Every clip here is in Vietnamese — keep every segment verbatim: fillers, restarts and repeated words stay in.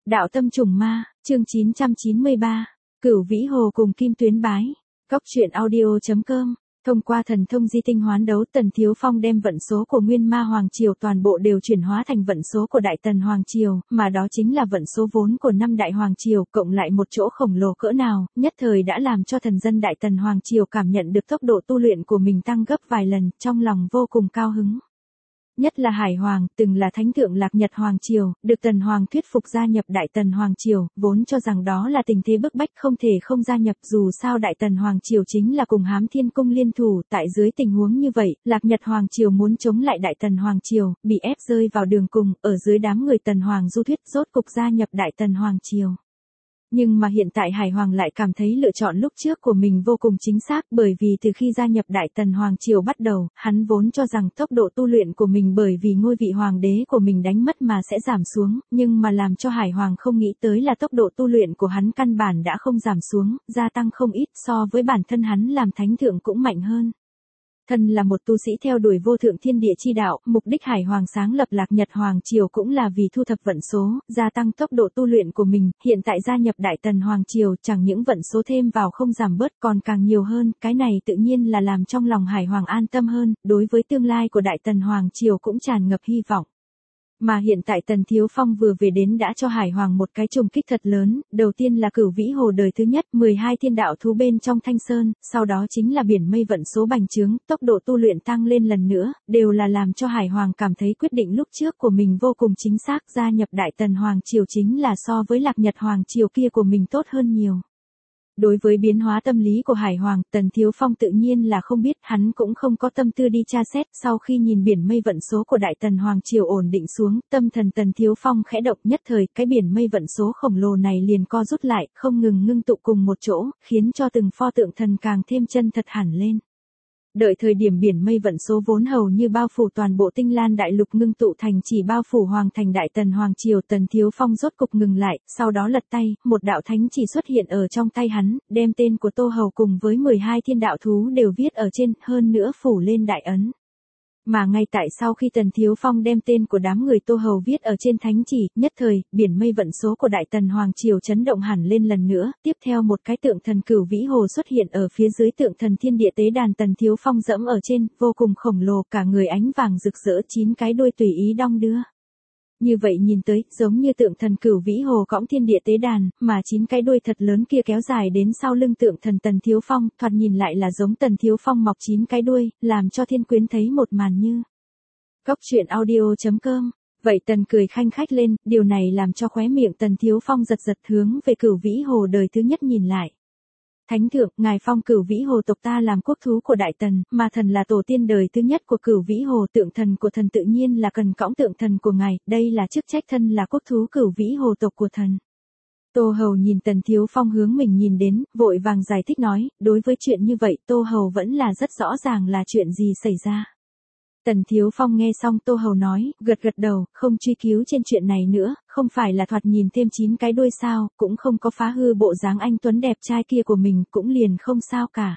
Đạo tâm trùng ma, chương chín trăm chín mươi ba, Cửu Vĩ Hồ cùng Kim Tuyến bái. Cốc truyện audio chấm com. Thông qua thần thông di tinh hoán đấu, Tần Thiếu Phong đem vận số của Nguyên Ma Hoàng Triều toàn bộ đều chuyển hóa thành vận số của Đại Tần Hoàng Triều, mà đó chính là vận số vốn của năm Đại Hoàng Triều, cộng lại một chỗ khổng lồ cỡ nào, nhất thời đã làm cho thần dân Đại Tần Hoàng Triều cảm nhận được tốc độ tu luyện của mình tăng gấp vài lần, trong lòng vô cùng cao hứng. Nhất là Hải Hoàng, từng là thánh thượng Lạc Nhật Hoàng Triều, được Tần Hoàng thuyết phục gia nhập Đại Tần Hoàng Triều, vốn cho rằng đó là tình thế bức bách không thể không gia nhập, dù sao Đại Tần Hoàng Triều chính là cùng Hám Thiên Cung liên thủ, tại dưới tình huống như vậy, Lạc Nhật Hoàng Triều muốn chống lại Đại Tần Hoàng Triều, bị ép rơi vào đường cùng, ở dưới đám người Tần Hoàng du thuyết rốt cục gia nhập Đại Tần Hoàng Triều. Nhưng mà hiện tại Hải Hoàng lại cảm thấy lựa chọn lúc trước của mình vô cùng chính xác, bởi vì từ khi gia nhập Đại Tần Hoàng Triều bắt đầu, hắn vốn cho rằng tốc độ tu luyện của mình bởi vì ngôi vị hoàng đế của mình đánh mất mà sẽ giảm xuống, nhưng mà làm cho Hải Hoàng không nghĩ tới là tốc độ tu luyện của hắn căn bản đã không giảm xuống, gia tăng không ít, so với bản thân hắn làm thánh thượng cũng mạnh hơn. Thân là một tu sĩ theo đuổi vô thượng thiên địa chi đạo, mục đích Hải Hoàng sáng lập Lạc Nhật Hoàng Triều cũng là vì thu thập vận số, gia tăng tốc độ tu luyện của mình, hiện tại gia nhập Đại Tần Hoàng Triều chẳng những vận số thêm vào không giảm bớt còn càng nhiều hơn, cái này tự nhiên là làm trong lòng Hải Hoàng an tâm hơn, đối với tương lai của Đại Tần Hoàng Triều cũng tràn ngập hy vọng. Mà hiện tại Tần Thiếu Phong vừa về đến đã cho Hải Hoàng một cái trùng kích thật lớn, đầu tiên là Cửu Vĩ Hồ đời thứ nhất, mười hai thiên đạo thú bên trong Thanh Sơn, sau đó chính là biển mây vận số bành trướng, tốc độ tu luyện tăng lên lần nữa, đều là làm cho Hải Hoàng cảm thấy quyết định lúc trước của mình vô cùng chính xác, gia nhập Đại Tần Hoàng Triều chính là so với Lạc Nhật Hoàng Triều kia của mình tốt hơn nhiều. Đối với biến hóa tâm lý của Hải Hoàng, Tần Thiếu Phong tự nhiên là không biết, hắn cũng không có tâm tư đi tra xét, sau khi nhìn biển mây vận số của Đại Tần Hoàng Triều ổn định xuống, tâm thần Tần Thiếu Phong khẽ động, nhất thời, cái biển mây vận số khổng lồ này liền co rút lại, không ngừng ngưng tụ cùng một chỗ, khiến cho từng pho tượng thần càng thêm chân thật hẳn lên. Đợi thời điểm biển mây vận số vốn hầu như bao phủ toàn bộ Tinh Lan Đại Lục ngưng tụ thành chỉ bao phủ hoàng thành Đại Tần Hoàng Triều, Tần Thiếu Phong rốt cục ngừng lại, sau đó lật tay, một đạo thánh chỉ xuất hiện ở trong tay hắn, đem tên của Tô Hầu cùng với mười hai thiên đạo thú đều viết ở trên, hơn nữa phủ lên đại ấn. Mà ngay tại sau khi Tần Thiếu Phong đem tên của đám người Tô Hầu viết ở trên thánh chỉ, nhất thời, biển mây vận số của Đại Tần Hoàng Triều chấn động hẳn lên lần nữa, tiếp theo một cái tượng thần Cửu Vĩ Hồ xuất hiện ở phía dưới tượng thần Thiên Địa Tế Đàn, Tần Thiếu Phong dẫm ở trên, vô cùng khổng lồ, cả người ánh vàng rực rỡ, chín cái đuôi tùy ý đong đưa. Như vậy nhìn tới, giống như tượng thần Cửu Vĩ Hồ cõng Thiên Địa Tế Đàn, mà chín cái đuôi thật lớn kia kéo dài đến sau lưng tượng thần Tần Thiếu Phong, thoạt nhìn lại là giống Tần Thiếu Phong mọc chín cái đuôi, làm cho Thiên Quyến thấy một màn như. Cốc truyện audio chấm com. Vậy Tần cười khanh khách lên, điều này làm cho khóe miệng Tần Thiếu Phong giật giật, hướng về Cửu Vĩ Hồ đời thứ nhất nhìn lại. Thánh thượng, ngài phong Cửu Vĩ Hồ tộc ta làm quốc thú của Đại Tần, mà thần là tổ tiên đời thứ nhất của Cửu Vĩ Hồ, tượng thần của thần tự nhiên là cần cõng tượng thần của ngài, đây là chức trách thân là quốc thú Cửu Vĩ Hồ tộc của thần. Tô Hầu nhìn Tần Thiếu Phong hướng mình nhìn đến, vội vàng giải thích nói, đối với chuyện như vậy Tô Hầu vẫn là rất rõ ràng là chuyện gì xảy ra. Tần Thiếu Phong nghe xong Tô Hầu nói, gật gật đầu, không truy cứu trên chuyện này nữa, không phải là thoạt nhìn thêm chín cái đuôi sao, cũng không có phá hư bộ dáng anh tuấn đẹp trai kia của mình, cũng liền không sao cả.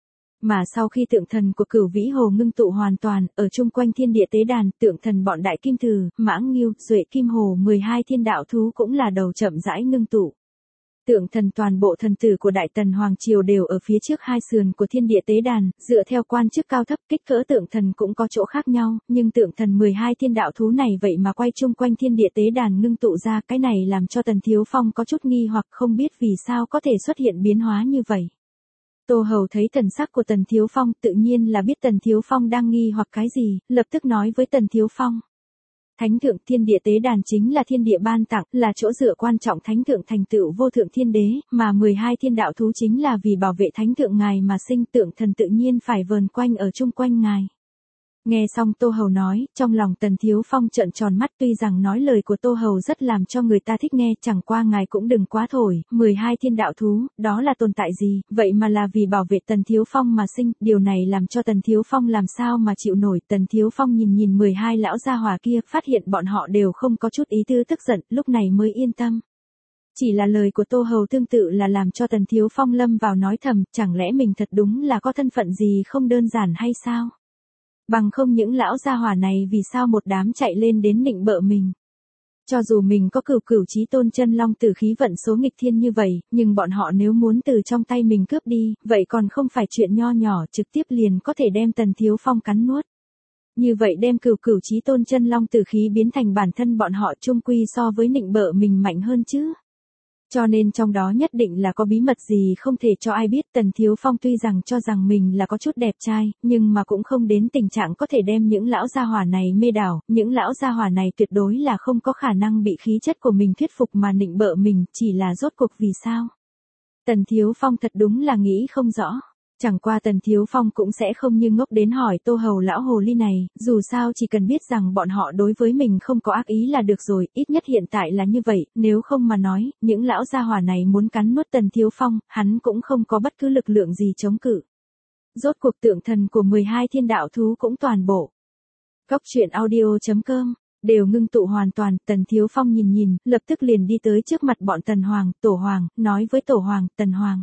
Mà sau khi tượng thần của Cửu Vĩ Hồ ngưng tụ hoàn toàn, ở chung quanh Thiên Địa Tế Đàn, tượng thần bọn Đại Kim Thử, Mãng Ngưu, Duệ Kim Hồ mười hai thiên đạo thú cũng là đầu chậm rãi ngưng tụ. Tượng thần toàn bộ thần tử của Đại Tần Hoàng Triều đều ở phía trước hai sườn của Thiên Địa Tế Đàn, dựa theo quan chức cao thấp, kích cỡ tượng thần cũng có chỗ khác nhau, nhưng tượng thần mười hai thiên đạo thú này vậy mà quay chung quanh Thiên Địa Tế Đàn ngưng tụ ra, cái này làm cho Tần Thiếu Phong có chút nghi hoặc, không biết vì sao có thể xuất hiện biến hóa như vậy. Tô Hầu thấy thần sắc của Tần Thiếu Phong, tự nhiên là biết Tần Thiếu Phong đang nghi hoặc cái gì, lập tức nói với Tần Thiếu Phong. Thánh thượng, Thiên Địa Tế Đàn chính là thiên địa ban tặng, là chỗ dựa quan trọng thánh thượng thành tựu vô thượng thiên đế, mà mười hai thiên đạo thú chính là vì bảo vệ thánh thượng ngài mà sinh, tượng thần tự nhiên phải vờn quanh ở chung quanh ngài. Nghe xong Tô Hầu nói, trong lòng Tần Thiếu Phong trợn tròn mắt, tuy rằng nói lời của Tô Hầu rất làm cho người ta thích nghe, chẳng qua ngài cũng đừng quá thổi, mười hai thiên đạo thú, đó là tồn tại gì, vậy mà là vì bảo vệ Tần Thiếu Phong mà sinh, điều này làm cho Tần Thiếu Phong làm sao mà chịu nổi. Tần Thiếu Phong nhìn nhìn mười hai lão gia hỏa kia, phát hiện bọn họ đều không có chút ý tư tức giận, lúc này mới yên tâm. Chỉ là lời của Tô Hầu tương tự là làm cho Tần Thiếu Phong lâm vào nói thầm, chẳng lẽ mình thật đúng là có thân phận gì không đơn giản hay sao? Bằng không những lão gia hỏa này vì sao một đám chạy lên đến nịnh bợ mình. Cho dù mình có cửu cửu chí tôn chân long tử khí vận số nghịch thiên như vậy, nhưng bọn họ nếu muốn từ trong tay mình cướp đi, vậy còn không phải chuyện nho nhỏ trực tiếp liền có thể đem Tần Thiếu Phong cắn nuốt. Như vậy đem cửu cửu chí tôn chân long tử khí biến thành bản thân bọn họ chung quy so với nịnh bợ mình mạnh hơn chứ. Cho nên trong đó nhất định là có bí mật gì không thể cho ai biết. Tần Thiếu Phong tuy rằng cho rằng mình là có chút đẹp trai, nhưng mà cũng không đến tình trạng có thể đem những lão gia hỏa này mê đảo, những lão gia hỏa này tuyệt đối là không có khả năng bị khí chất của mình thuyết phục mà nịnh bợ mình, chỉ là rốt cuộc vì sao. Tần Thiếu Phong thật đúng là nghĩ không rõ. Chẳng qua Tần Thiếu Phong cũng sẽ không như ngốc đến hỏi Tô Hầu lão hồ ly này, dù sao chỉ cần biết rằng bọn họ đối với mình không có ác ý là được rồi, ít nhất hiện tại là như vậy, nếu không mà nói, những lão gia hỏa này muốn cắn nuốt Tần Thiếu Phong, hắn cũng không có bất cứ lực lượng gì chống cự. Rốt cuộc tượng thần của mười hai thiên đạo thú cũng toàn bộ. Cốc truyện audio chấm com đều ngưng tụ hoàn toàn. Tần Thiếu Phong nhìn nhìn, lập tức liền đi tới trước mặt bọn Tần Hoàng, Tổ Hoàng, nói với Tổ Hoàng, Tần Hoàng.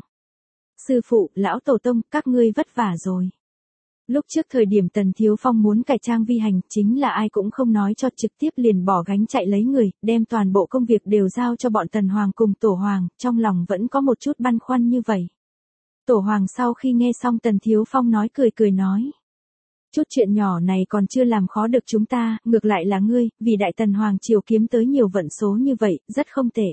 Sư phụ, lão tổ tông, các ngươi vất vả rồi. Lúc trước thời điểm Tần Thiếu Phong muốn cải trang vi hành, chính là ai cũng không nói cho, trực tiếp liền bỏ gánh chạy lấy người, đem toàn bộ công việc đều giao cho bọn Tần Hoàng cùng Tổ Hoàng, trong lòng vẫn có một chút băn khoăn như vậy. Tổ Hoàng sau khi nghe xong Tần Thiếu Phong nói cười cười nói. Chút chuyện nhỏ này còn chưa làm khó được chúng ta, ngược lại là ngươi, vì Đại Tần Hoàng triều kiếm tới nhiều vận số như vậy, rất không tệ.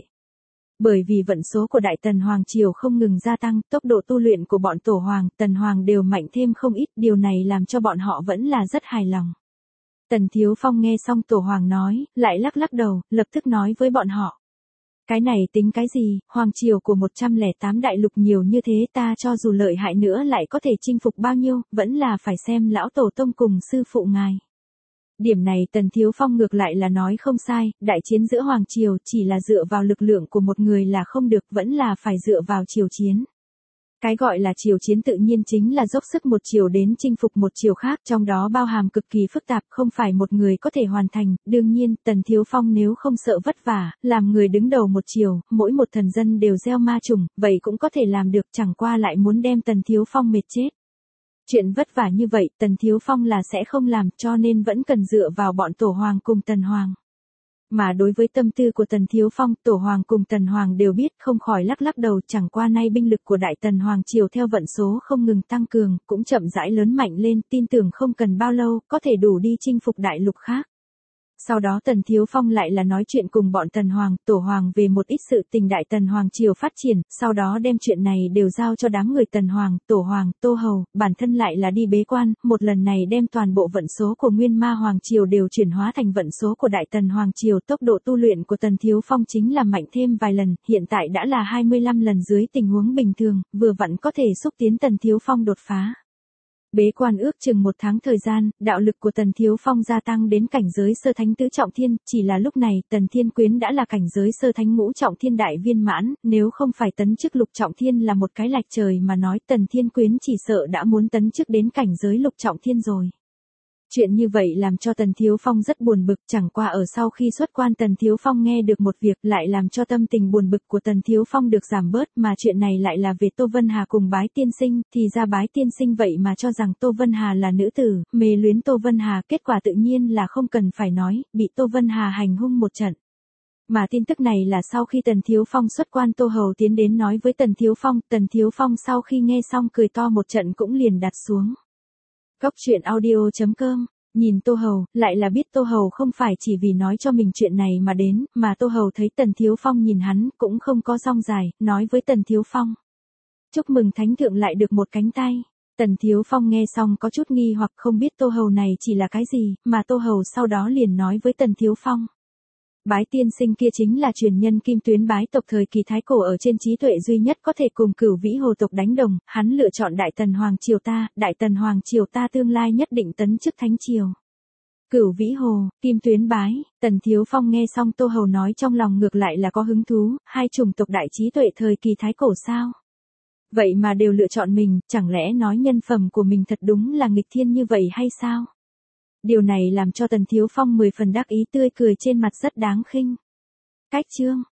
Bởi vì vận số của Đại Tần Hoàng triều không ngừng gia tăng, tốc độ tu luyện của bọn Tổ Hoàng, Tần Hoàng đều mạnh thêm không ít, điều này làm cho bọn họ vẫn là rất hài lòng. Tần Thiếu Phong nghe xong Tổ Hoàng nói, lại lắc lắc đầu, lập tức nói với bọn họ. Cái này tính cái gì, Hoàng triều của một trăm lẻ tám đại lục nhiều như thế, ta cho dù lợi hại nữa lại có thể chinh phục bao nhiêu, vẫn là phải xem lão tổ tông cùng sư phụ ngài. Điểm này Tần Thiếu Phong ngược lại là nói không sai, đại chiến giữa Hoàng triều chỉ là dựa vào lực lượng của một người là không được, vẫn là phải dựa vào triều chiến. Cái gọi là triều chiến tự nhiên chính là dốc sức một triều đến chinh phục một triều khác, trong đó bao hàm cực kỳ phức tạp, không phải một người có thể hoàn thành. Đương nhiên, Tần Thiếu Phong nếu không sợ vất vả, làm người đứng đầu một triều, mỗi một thần dân đều gieo ma trùng, vậy cũng có thể làm được, chẳng qua lại muốn đem Tần Thiếu Phong mệt chết. Chuyện vất vả như vậy, Tần Thiếu Phong là sẽ không làm, cho nên vẫn cần dựa vào bọn Tổ Hoàng cùng Tần Hoàng. Mà đối với tâm tư của Tần Thiếu Phong, Tổ Hoàng cùng Tần Hoàng đều biết, không khỏi lắc lắc đầu, chẳng qua nay binh lực của Đại Tần Hoàng triều theo vận số không ngừng tăng cường, cũng chậm rãi lớn mạnh lên, tin tưởng không cần bao lâu, có thể đủ đi chinh phục đại lục khác. Sau đó Tần Thiếu Phong lại là nói chuyện cùng bọn Tần Hoàng, Tổ Hoàng về một ít sự tình Đại Tần Hoàng triều phát triển, sau đó đem chuyện này đều giao cho đám người Tần Hoàng, Tổ Hoàng, Tô Hầu, bản thân lại là đi bế quan, một lần này đem toàn bộ vận số của Nguyên Ma Hoàng triều đều chuyển hóa thành vận số của Đại Tần Hoàng triều, tốc độ tu luyện của Tần Thiếu Phong chính là mạnh thêm vài lần, hiện tại đã là hai mươi lăm lần dưới tình huống bình thường, vừa vặn có thể xúc tiến Tần Thiếu Phong đột phá. Bế quan ước chừng một tháng thời gian, đạo lực của Tần Thiếu Phong gia tăng đến cảnh giới sơ thánh tứ trọng thiên, chỉ là lúc này Tần Thiên Quyến đã là cảnh giới sơ thánh ngũ trọng thiên đại viên mãn, nếu không phải tấn chức lục trọng thiên là một cái lạch trời mà nói, Tần Thiên Quyến chỉ sợ đã muốn tấn chức đến cảnh giới lục trọng thiên rồi. Chuyện như vậy làm cho Tần Thiếu Phong rất buồn bực, chẳng qua ở sau khi xuất quan Tần Thiếu Phong nghe được một việc lại làm cho tâm tình buồn bực của Tần Thiếu Phong được giảm bớt, mà chuyện này lại là về Tô Vân Hà cùng Bái Tiên Sinh, thì ra Bái Tiên Sinh vậy mà cho rằng Tô Vân Hà là nữ tử, mê luyến Tô Vân Hà, kết quả tự nhiên là không cần phải nói, bị Tô Vân Hà hành hung một trận. Mà tin tức này là sau khi Tần Thiếu Phong xuất quan Tô Hầu tiến đến nói với Tần Thiếu Phong, Tần Thiếu Phong sau khi nghe xong cười to một trận cũng liền đặt xuống. Cốc truyện audio chấm com, nhìn Tô Hầu, lại là biết Tô Hầu không phải chỉ vì nói cho mình chuyện này mà đến, mà Tô Hầu thấy Tần Thiếu Phong nhìn hắn, cũng không có rong dài, nói với Tần Thiếu Phong. Chúc mừng Thánh Thượng lại được một cánh tay. Tần Thiếu Phong nghe xong có chút nghi hoặc không biết Tô Hầu này chỉ là cái gì, mà Tô Hầu sau đó liền nói với Tần Thiếu Phong. Bái Tiên Sinh kia chính là truyền nhân Kim Tuyến Bái tộc thời kỳ Thái Cổ, ở trên trí tuệ duy nhất có thể cùng Cửu Vĩ Hồ tộc đánh đồng, hắn lựa chọn Đại Tần Hoàng triều ta, Đại Tần Hoàng triều ta tương lai nhất định tấn chức thánh triều. Cửu Vĩ Hồ, Kim Tuyến Bái, Tần Thiếu Phong nghe xong Tô Hầu nói trong lòng ngược lại là có hứng thú, hai chủng tộc đại trí tuệ thời kỳ Thái Cổ sao? Vậy mà đều lựa chọn mình, chẳng lẽ nói nhân phẩm của mình thật đúng là nghịch thiên như vậy hay sao? Điều này làm cho Tần Thiếu Phong mười phần đắc ý, tươi cười trên mặt rất đáng khinh. Cách chương